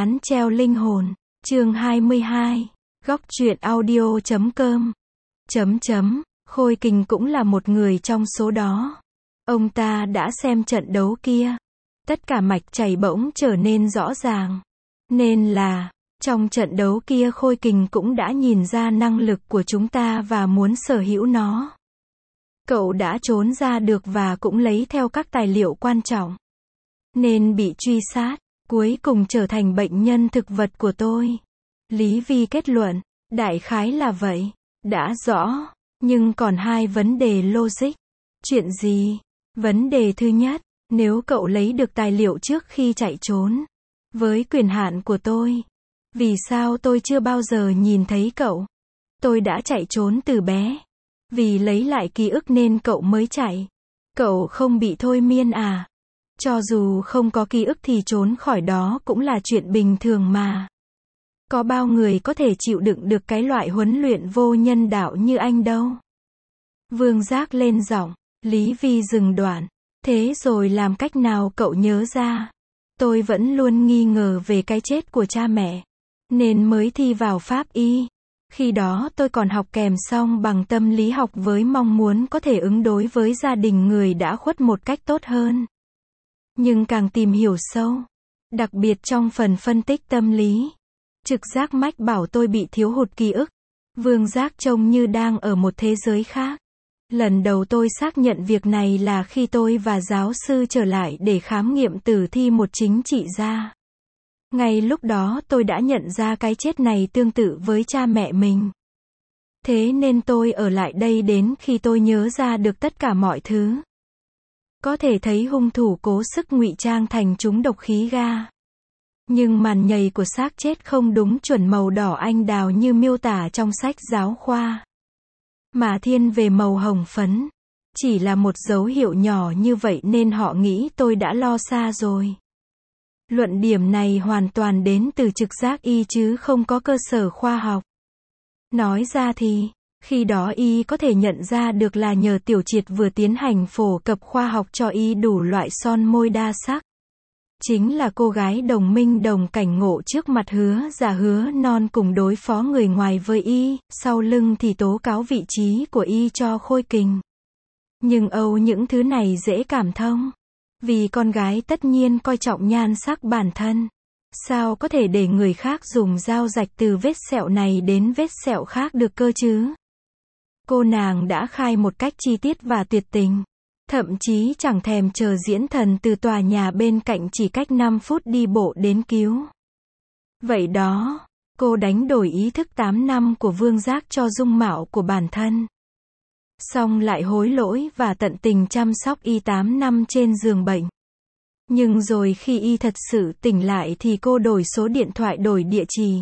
Án treo linh hồn, chương 22, góc truyện audio.com. Khôi Kình cũng là một người trong số đó. Ông ta đã xem trận đấu kia. Tất cả mạch chảy bỗng trở nên rõ ràng. Nên là, trong trận đấu kia Khôi Kình cũng đã nhìn ra năng lực của chúng ta và muốn sở hữu nó. Cậu đã trốn ra được và cũng lấy theo các tài liệu quan trọng. Nên bị truy sát, cuối cùng trở thành bệnh nhân thực vật của tôi. Lý Vi kết luận, đại khái là vậy. Đã rõ, nhưng còn hai vấn đề logic. Chuyện gì? Vấn đề thứ nhất, nếu cậu lấy được tài liệu trước khi chạy trốn, với quyền hạn của tôi, vì sao tôi chưa bao giờ nhìn thấy cậu? Tôi đã chạy trốn từ bé. Vì lấy lại ký ức nên cậu mới chạy. Cậu không bị thôi miên à? Cho dù không có ký ức thì trốn khỏi đó cũng là chuyện bình thường mà. Có bao người có thể chịu đựng được cái loại huấn luyện vô nhân đạo như anh đâu. Vương Giác lên giọng, Lý Vi dừng đoạn. Thế rồi làm cách nào cậu nhớ ra? Tôi vẫn luôn nghi ngờ về cái chết của cha mẹ, nên mới thi vào pháp y. Khi đó tôi còn học kèm xong bằng tâm lý học với mong muốn có thể ứng đối với gia đình người đã khuất một cách tốt hơn. Nhưng càng tìm hiểu sâu, đặc biệt trong phần phân tích tâm lý, trực giác mách bảo tôi bị thiếu hụt ký ức. Vương Giác trông như đang ở một thế giới khác. Lần đầu tôi xác nhận việc này là khi tôi và giáo sư trở lại để khám nghiệm tử thi một chính trị gia. Ngay lúc đó tôi đã nhận ra cái chết này tương tự với cha mẹ mình. Thế nên tôi ở lại đây đến khi tôi nhớ ra được tất cả mọi thứ. Có thể thấy hung thủ cố sức ngụy trang thành trúng độc khí ga. Nhưng màn nhầy của xác chết không đúng chuẩn màu đỏ anh đào như miêu tả trong sách giáo khoa, mà thiên về màu hồng phấn. Chỉ là một dấu hiệu nhỏ như vậy nên họ nghĩ tôi đã lo xa rồi. Luận điểm này hoàn toàn đến từ trực giác y chứ không có cơ sở khoa học. Nói ra thì, khi đó y có thể nhận ra được là nhờ Tiểu Triệt vừa tiến hành phổ cập khoa học cho y đủ loại son môi đa sắc. Chính là cô gái đồng minh đồng cảnh ngộ trước mặt Hứa Già Hứa Non cùng đối phó người ngoài với y, sau lưng thì tố cáo vị trí của y cho Khôi Kình. Nhưng những thứ này dễ cảm thông. Vì con gái tất nhiên coi trọng nhan sắc bản thân. Sao có thể để người khác dùng dao rạch từ vết sẹo này đến vết sẹo khác được cơ chứ? Cô nàng đã khai một cách chi tiết và tuyệt tình. Thậm chí chẳng thèm chờ diễn thần từ tòa nhà bên cạnh chỉ cách 5 phút đi bộ đến cứu. Vậy đó, cô đánh đổi ý thức 8 năm của Vương Giác cho dung mạo của bản thân. Xong lại hối lỗi và tận tình chăm sóc y 8 năm trên giường bệnh. Nhưng rồi khi y thật sự tỉnh lại thì cô đổi số điện thoại, đổi địa chỉ.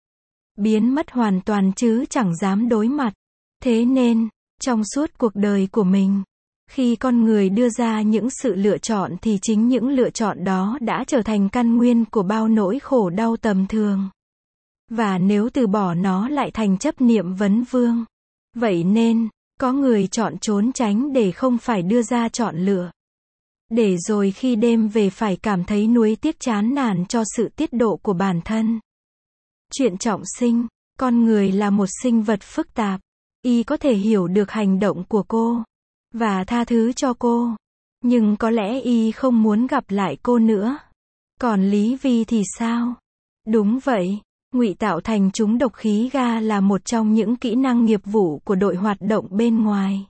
Biến mất hoàn toàn chứ chẳng dám đối mặt. Thế nên, trong suốt cuộc đời của mình, khi con người đưa ra những sự lựa chọn thì chính những lựa chọn đó đã trở thành căn nguyên của bao nỗi khổ đau tầm thường. Và nếu từ bỏ nó lại thành chấp niệm vấn vương. Vậy nên, có người chọn trốn tránh để không phải đưa ra chọn lựa. Để rồi khi đêm về phải cảm thấy nuối tiếc chán nản cho sự tiết độ của bản thân. Chuyện trọng sinh, con người là một sinh vật phức tạp. Y có thể hiểu được hành động của cô và tha thứ cho cô. Nhưng có lẽ y không muốn gặp lại cô nữa. Còn Lý Vi thì sao? Đúng vậy, ngụy tạo thành trúng độc khí ga là một trong những kỹ năng nghiệp vụ của đội hoạt động bên ngoài.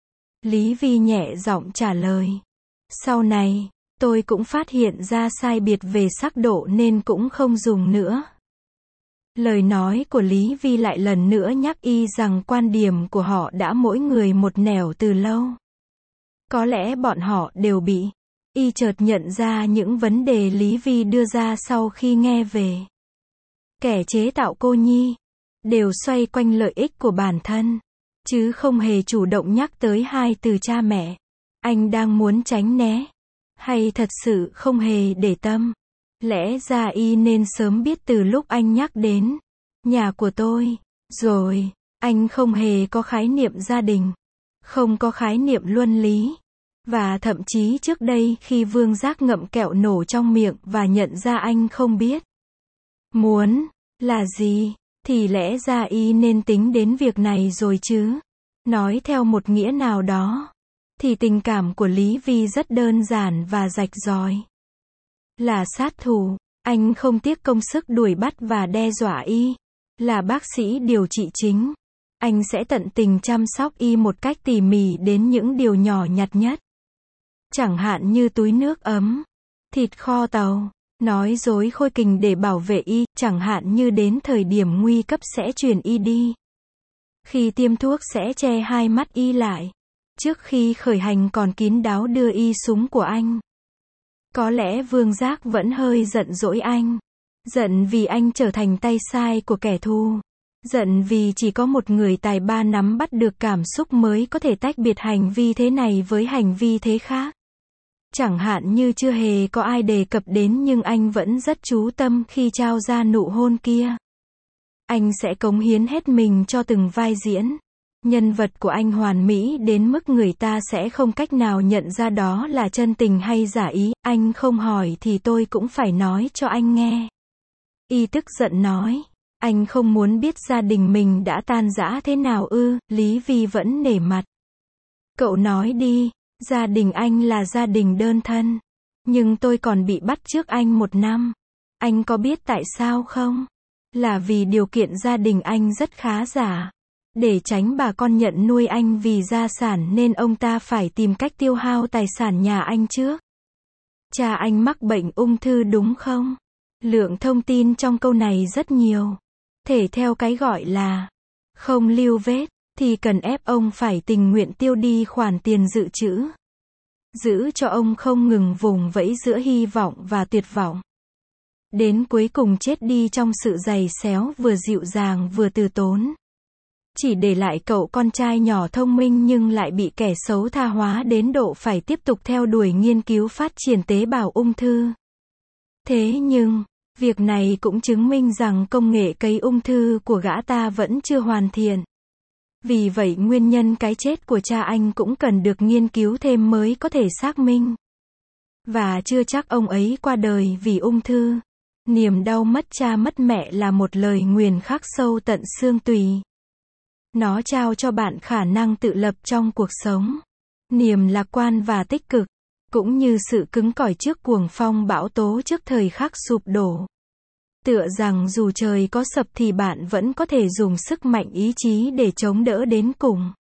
Lý Vi nhẹ giọng trả lời. Sau này, tôi cũng phát hiện ra sai biệt về sắc độ nên cũng không dùng nữa. Lời nói của Lý Vi lại lần nữa nhắc y rằng quan điểm của họ đã mỗi người một nẻo từ lâu. Có lẽ bọn họ đều bị. Y chợt nhận ra những vấn đề Lý Vi đưa ra sau khi nghe về. Kẻ chế tạo cô nhi đều xoay quanh lợi ích của bản thân, chứ không hề chủ động nhắc tới hai từ cha mẹ. Anh đang muốn tránh né, hay thật sự không hề để tâm? Lẽ ra y nên sớm biết từ lúc anh nhắc đến nhà của tôi. Rồi, anh không hề có khái niệm gia đình, không có khái niệm luân lý. Và thậm chí trước đây khi Vương Giác ngậm kẹo nổ trong miệng và nhận ra anh không biết Muốn là gì? Thì lẽ ra y nên tính đến việc này rồi chứ. Nói theo một nghĩa nào đó, thì tình cảm của Lý Vi rất đơn giản và rạch ròi. Là sát thủ, anh không tiếc công sức đuổi bắt và đe dọa y. Là bác sĩ điều trị chính, anh sẽ tận tình chăm sóc y một cách tỉ mỉ đến những điều nhỏ nhặt nhất. Chẳng hạn như túi nước ấm, thịt kho tàu, nói dối khôi kình để bảo vệ y, chẳng hạn như đến thời điểm nguy cấp sẽ chuyển y đi. Khi tiêm thuốc sẽ che hai mắt y lại. Trước khi khởi hành còn kín đáo đưa y súng của anh. Có lẽ Vương Giác vẫn hơi giận dỗi anh. Giận vì anh trở thành tay sai của kẻ thù. Giận vì chỉ có một người tài ba nắm bắt được cảm xúc mới có thể tách biệt hành vi thế này với hành vi thế khác. Chẳng hạn như chưa hề có ai đề cập đến nhưng anh vẫn rất chú tâm khi trao ra nụ hôn kia. Anh sẽ cống hiến hết mình cho từng vai diễn. Nhân vật của anh hoàn mỹ đến mức người ta sẽ không cách nào nhận ra đó là chân tình hay giả ý. Anh không hỏi thì tôi cũng phải nói cho anh nghe. Y tức giận nói. Anh không muốn biết gia đình mình đã tan rã thế nào ư? Lý Vi vẫn nể mặt. Cậu nói đi, gia đình anh là gia đình đơn thân. Nhưng tôi còn bị bắt trước anh 1 năm. Anh có biết tại sao không? Là vì điều kiện gia đình anh rất khá giả. Để tránh bà con nhận nuôi anh vì gia sản nên ông ta phải tìm cách tiêu hao tài sản nhà anh trước. Cha anh mắc bệnh ung thư đúng không? Lượng thông tin trong câu này rất nhiều. Thể theo cái gọi là không lưu vết, thì cần ép ông phải tình nguyện tiêu đi khoản tiền dự trữ. Giữ cho ông không ngừng vùng vẫy giữa hy vọng và tuyệt vọng. Đến cuối cùng chết đi trong sự giày xéo vừa dịu dàng vừa từ tốn. Chỉ để lại cậu con trai nhỏ thông minh nhưng lại bị kẻ xấu tha hóa đến độ phải tiếp tục theo đuổi nghiên cứu phát triển tế bào ung thư. Thế nhưng, việc này cũng chứng minh rằng công nghệ cấy ung thư của gã ta vẫn chưa hoàn thiện. Vì vậy nguyên nhân cái chết của cha anh cũng cần được nghiên cứu thêm mới có thể xác minh. Và chưa chắc ông ấy qua đời vì ung thư. Niềm đau mất cha mất mẹ là một lời nguyền khắc sâu tận xương tủy. Nó trao cho bạn khả năng tự lập trong cuộc sống. Niềm lạc quan và tích cực. Cũng như sự cứng cỏi trước cuồng phong bão tố trước thời khắc sụp đổ. Tựa rằng dù trời có sập thì bạn vẫn có thể dùng sức mạnh ý chí để chống đỡ đến cùng.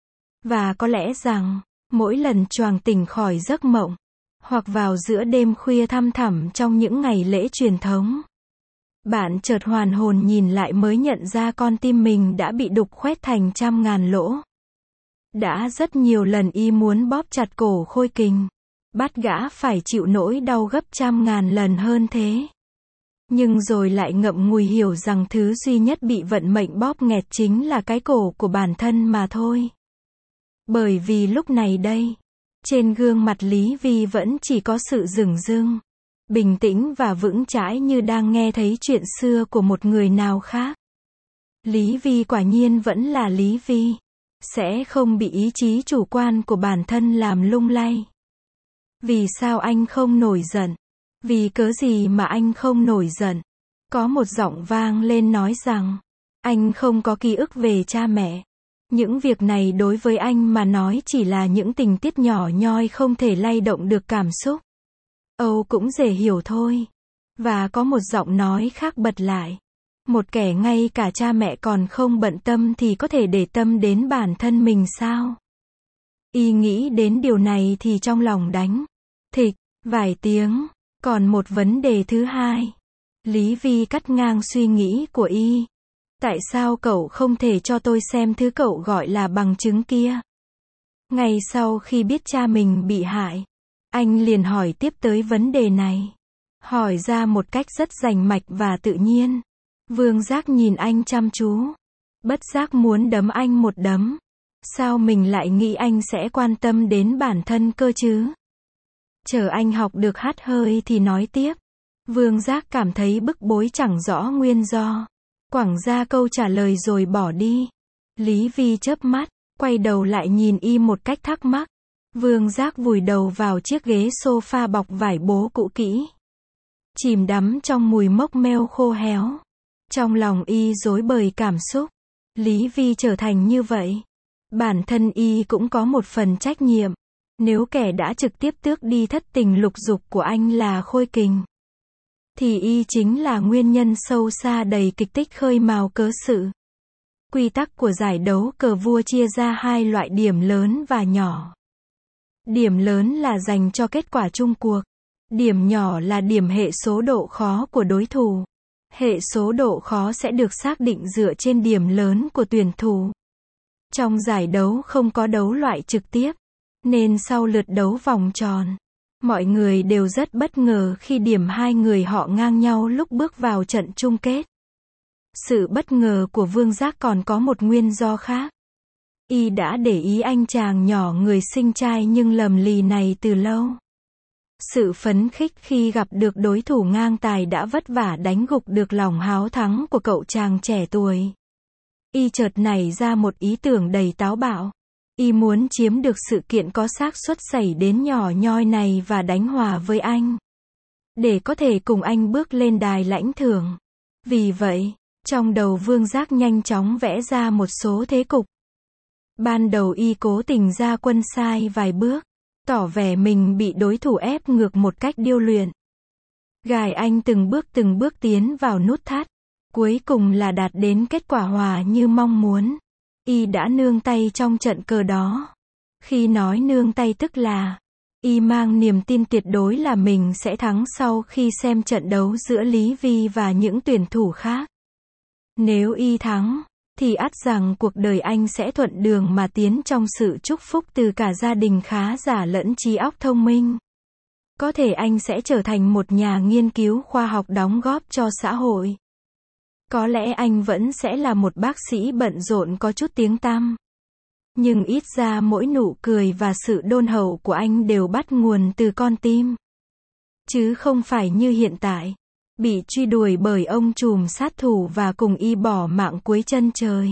Và có lẽ rằng, mỗi lần choàng tỉnh khỏi giấc mộng, hoặc vào giữa đêm khuya thăm thẳm trong những ngày lễ truyền thống, bạn chợt hoàn hồn nhìn lại mới nhận ra con tim mình đã bị đục khoét thành trăm ngàn lỗ. Đã rất nhiều lần y muốn bóp chặt cổ Khôi Kình, bắt gã phải chịu nỗi đau gấp trăm ngàn lần hơn thế. Nhưng rồi lại ngậm ngùi hiểu rằng thứ duy nhất bị vận mệnh bóp nghẹt chính là cái cổ của bản thân mà thôi. Bởi vì lúc này đây, trên gương mặt Lý Vi vẫn chỉ có sự dửng dưng, bình tĩnh và vững chãi như đang nghe thấy chuyện xưa của một người nào khác. Lý Vi quả nhiên vẫn là Lý Vi, sẽ không bị ý chí chủ quan của bản thân làm lung lay. Vì sao anh không nổi giận? Vì cớ gì mà anh không nổi giận? Có một giọng vang lên nói rằng, anh không có ký ức về cha mẹ. Những việc này đối với anh mà nói chỉ là những tình tiết nhỏ nhoi không thể lay động được cảm xúc. Âu cũng dễ hiểu thôi. Và có một giọng nói khác bật lại. Một kẻ ngay cả cha mẹ còn không bận tâm thì có thể để tâm đến bản thân mình sao? Y nghĩ đến điều này thì trong lòng đánh thịch vài tiếng. Còn một vấn đề thứ hai. Lý Vi cắt ngang suy nghĩ của y. Tại sao cậu không thể cho tôi xem thứ cậu gọi là bằng chứng kia? Ngay sau khi biết cha mình bị hại, anh liền hỏi tiếp tới vấn đề này. Hỏi ra một cách rất rành mạch và tự nhiên. Vương Giác nhìn anh chăm chú. Bất giác muốn đấm anh một đấm. Sao mình lại nghĩ anh sẽ quan tâm đến bản thân cơ chứ? Chờ anh học được hắt hơi thì nói tiếp. Vương Giác cảm thấy bức bối chẳng rõ nguyên do. Quẳng ra câu trả lời rồi bỏ đi. Lý Vi chớp mắt, quay đầu lại nhìn y một cách thắc mắc. Vương Giác vùi đầu vào chiếc ghế sofa bọc vải bố cũ kỹ. chìm đắm trong mùi mốc meo khô héo. Trong lòng y rối bời cảm xúc. Lý Vi trở thành như vậy. Bản thân y cũng có một phần trách nhiệm. Nếu kẻ đã trực tiếp tước đi thất tình lục dục của anh là Khôi Kình, thì y chính là nguyên nhân sâu xa đầy kịch tích khơi mào cớ sự. Quy tắc của giải đấu cờ vua chia ra hai loại điểm lớn và nhỏ. Điểm lớn là dành cho kết quả chung cuộc. Điểm nhỏ là điểm hệ số độ khó của đối thủ. Hệ số độ khó sẽ được xác định dựa trên điểm lớn của tuyển thủ. Trong giải đấu không có đấu loại trực tiếp, nên sau lượt đấu vòng tròn, mọi người đều rất bất ngờ khi điểm hai người họ ngang nhau lúc bước vào trận chung kết. Sự bất ngờ của Vương Giác còn có một nguyên do khác. Y đã để ý anh chàng nhỏ người xinh trai nhưng lầm lì này từ lâu. Sự phấn khích khi gặp được đối thủ ngang tài đã vất vả đánh gục được lòng háo thắng của cậu chàng trẻ tuổi. Y chợt nảy ra một ý tưởng đầy táo bạo. Y muốn chiếm được sự kiện có xác suất xảy đến nhỏ nhoi này và đánh hòa với anh, để có thể cùng anh bước lên đài lãnh thưởng. Vì vậy, trong đầu Vương Giác nhanh chóng vẽ ra một số thế cục. Ban đầu y cố tình ra quân sai vài bước, tỏ vẻ mình bị đối thủ ép ngược một cách điêu luyện. Gài anh từng bước tiến vào nút thắt. Cuối cùng là đạt đến kết quả hòa như mong muốn. Y đã nương tay trong trận cờ đó. Khi nói nương tay tức là y mang niềm tin tuyệt đối là mình sẽ thắng sau khi xem trận đấu giữa Lý Vi và những tuyển thủ khác. Nếu y thắng, thì ắt rằng cuộc đời anh sẽ thuận đường mà tiến trong sự chúc phúc từ cả gia đình khá giả lẫn trí óc thông minh. Có thể anh sẽ trở thành một nhà nghiên cứu khoa học đóng góp cho xã hội. Có lẽ anh vẫn sẽ là một bác sĩ bận rộn có chút tiếng tăm. Nhưng ít ra mỗi nụ cười và sự đôn hậu của anh đều bắt nguồn từ con tim. Chứ không phải như hiện tại, bị truy đuổi bởi ông trùm sát thủ và cùng y bỏ mạng cuối chân trời.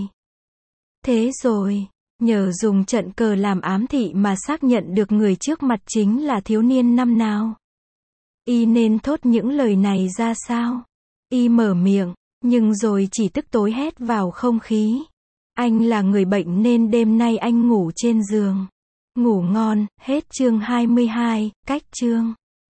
Thế rồi, nhờ dùng trận cờ làm ám thị mà xác nhận được người trước mặt chính là thiếu niên năm nào. Y nên thốt những lời này ra sao? Y mở miệng, nhưng rồi chỉ tức tối hét vào không khí. Anh là người bệnh nên đêm nay anh ngủ trên giường. Ngủ ngon. Hết chương 22, cách chương.